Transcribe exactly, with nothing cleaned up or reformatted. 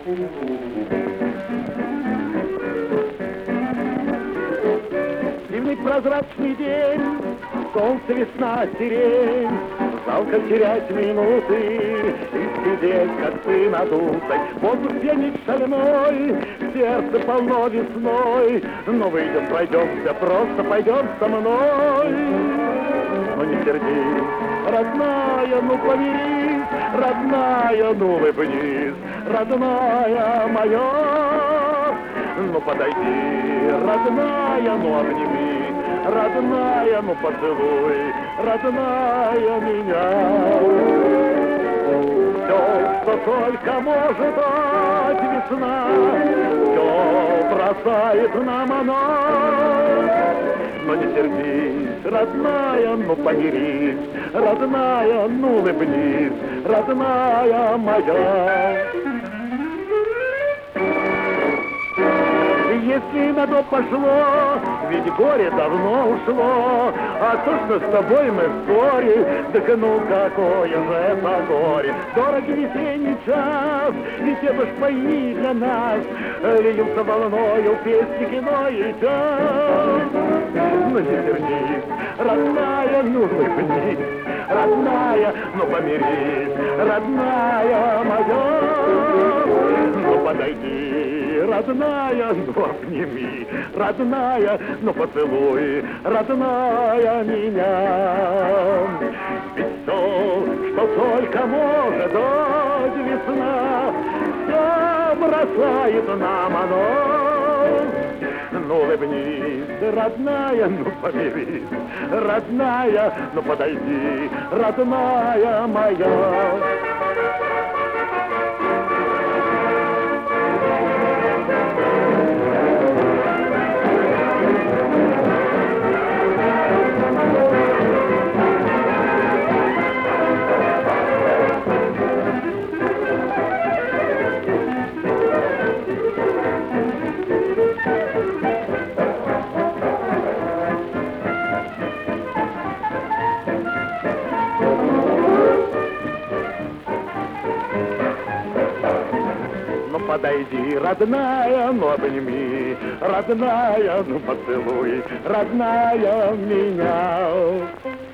Зимний прозрачный день, солнце, весна, сирень. Жалко терять минуты и сидеть, как ты надутой. Воздух пьянит шальной, сердце полно весной. Но выйдем, пройдемся, просто пойдем со мной. Ну не сердись, родная, ну помирись, родная, ну улыбнись, родная моя. Ну подойди, родная, ну обними, родная, ну поцелуй, родная меня. Все, что только может дать весна, все бросает нам она. Но не сердись, родная, ну помирись, родная, ну улыбнись, родная моя. Если на то пошло, ведь горе давно ушло, а то, что с тобой мы в ссоре, так ну какое же это горе. Дорог весенний час, ведь это ж пойми для нас, льются волною песни, кино и час. Ну не сердись, родная, ну улыбнись, родная, ну помирись, родная моя. Ну подойди, родная, ну обними, родная, ну поцелуй, родная меня. Ведь все, что только может дать весна, все бросает нам оно. Ну улыбнись, родная, ну помирись, родная, ну подойди, родная моя. Подойди, родная, ну обними, родная, ну поцелуй, родная меня.